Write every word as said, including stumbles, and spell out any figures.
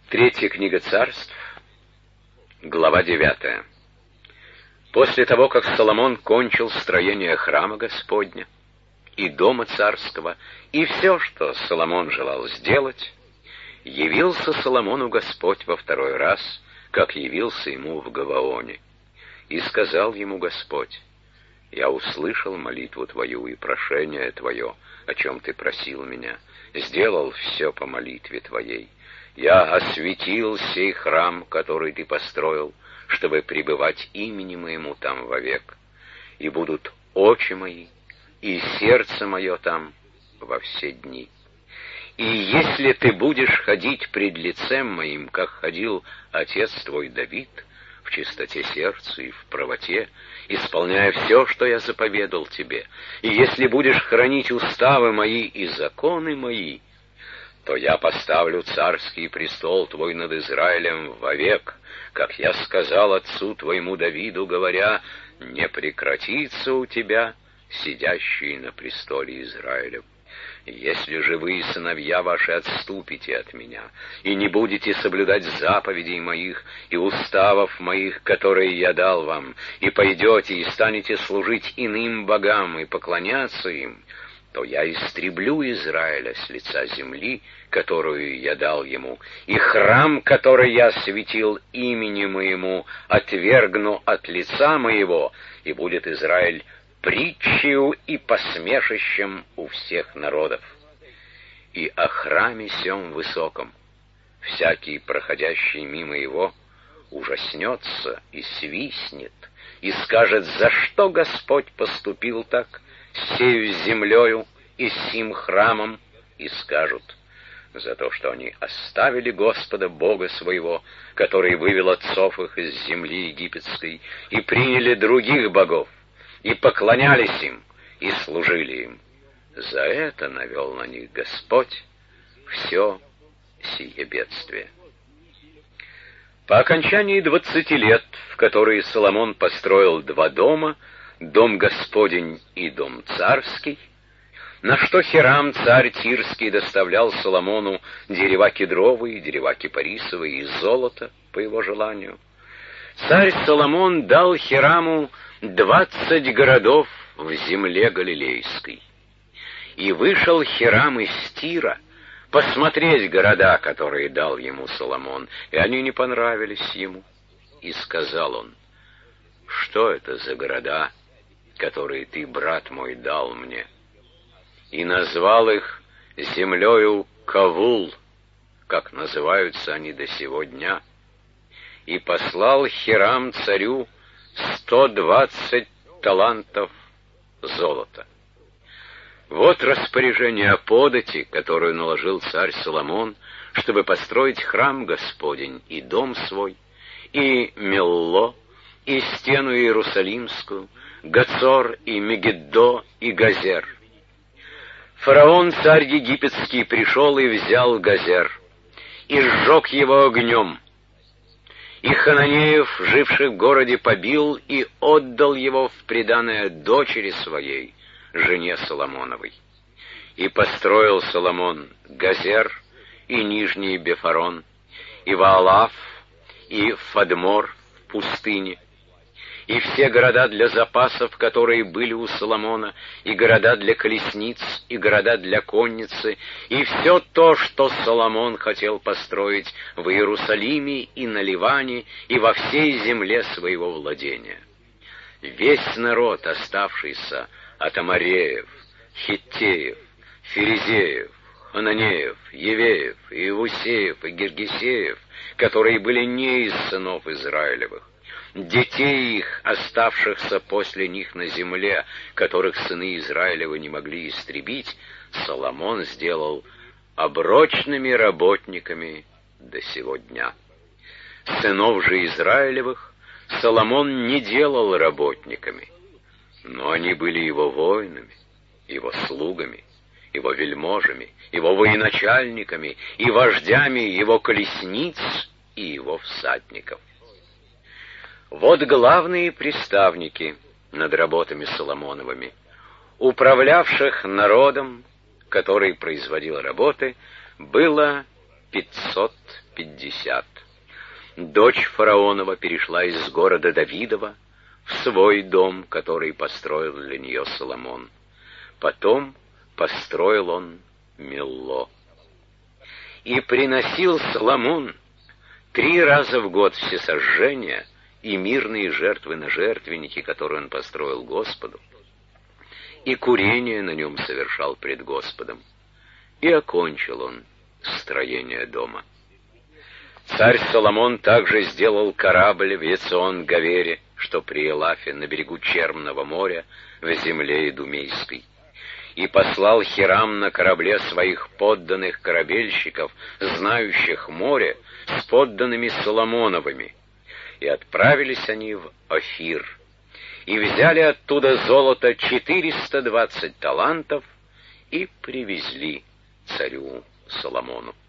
Третья книга Царств, глава девятая. После того, как Соломон кончил строение храма Господня и дома царского, и все, что Соломон желал сделать, явился Соломону Господь во второй раз, как явился ему в Гаваоне. И сказал ему Господь: «Я услышал молитву твою и прошение твое, о чем ты просил меня, сделал все по молитве твоей. Я осветил сей храм, который ты построил, чтобы пребывать имени моему там вовек. И будут очи мои, и сердце мое там во все дни. И если ты будешь ходить пред лицем моим, как ходил отец твой Давид, в чистоте сердца и в правоте, исполняя все, что я заповедал тебе, и если будешь хранить уставы мои и законы мои, то я поставлю царский престол твой над Израилем вовек, как я сказал отцу твоему Давиду, говоря: не прекратится у тебя сидящий на престоле Израилев. Если же вы, сыновья ваши, отступите от меня и не будете соблюдать заповедей моих и уставов моих, которые я дал вам, и пойдете и станете служить иным богам и поклоняться им, то я истреблю Израиля с лица земли, которую я дал ему, и храм, который я осветил имени моему, отвергну от лица моего, и будет Израиль притчею и посмешищем у всех народов. И о храме сем высоком всякий, проходящий мимо его, ужаснется и свистнет, и скажет: за что Господь поступил так с сею землею и с сим храмом? И скажут: за то, что они оставили Господа Бога своего, который вывел отцов их из земли египетской, и приняли других богов, и поклонялись им, и служили им. За это навел на них Господь все сие бедствие. По окончании двадцати лет, в которые Соломон построил два дома, дом Господень и дом царский, на что Хирам, царь Тирский, доставлял Соломону дерева кедровые, дерева кипарисовые и золото по его желанию, царь Соломон дал Хираму двадцать городов в земле Галилейской. И вышел Хирам из Тира посмотреть города, которые дал ему Соломон, и они не понравились ему. И сказал он: что это за города, которые ты, брат мой, дал мне? И назвал их землею Кавул, как называются они до сего дня. И послал Хирам царю сто двадцать талантов золота. Вот распоряжение о подати, которую наложил царь Соломон, чтобы построить храм Господень и дом свой, и Милло, и стену Иерусалимскую, Гацор, и Мегиддо, и Газер. Фараон, царь египетский, пришел и взял Газер, и сжег его огнем, и хананеев, живших в городе, побил и отдал его в приданое дочери своей, жене Соломоновой. И построил Соломон Газер, и Нижний Бефарон, и Ваалаф, и Фадмор в пустыне, и все города для запасов, которые были у Соломона, и города для колесниц, и города для конницы, и все то, что Соломон хотел построить в Иерусалиме и на Ливане, и во всей земле своего владения. Весь народ, оставшийся от Амореев, Хиттеев, Ферезеев, Хананеев, Евеев, Иевусеев и Гиргесеев, которые были не из сынов Израилевых, детей их, оставшихся после них на земле, которых сыны Израилевы не могли истребить, Соломон сделал оброчными работниками до сего дня. Сынов же Израилевых Соломон не делал работниками, но они были его воинами, его слугами, его вельможами, его военачальниками и вождями его колесниц и его всадников. Вот главные приставники над работами Соломоновыми, управлявших народом, который производил работы, было пятьсот пятьдесят. Дочь фараонова перешла из города Давидова в свой дом, который построил для нее Соломон. Потом построил он Милло. И приносил Соломон три раза в год всесожжения и мирные жертвы на жертвеннике, которые он построил Господу, и курение на нем совершал пред Господом. И окончил он строение дома. Царь Соломон также сделал корабль в Ецион-Гавере, что при Элафе на берегу Черного моря в земле Идумейской, и послал Хирам на корабле своих подданных корабельщиков, знающих море, с подданными Соломоновыми, и отправились они в Офир, и взяли оттуда золото четыреста двадцать талантов и привезли царю Соломону.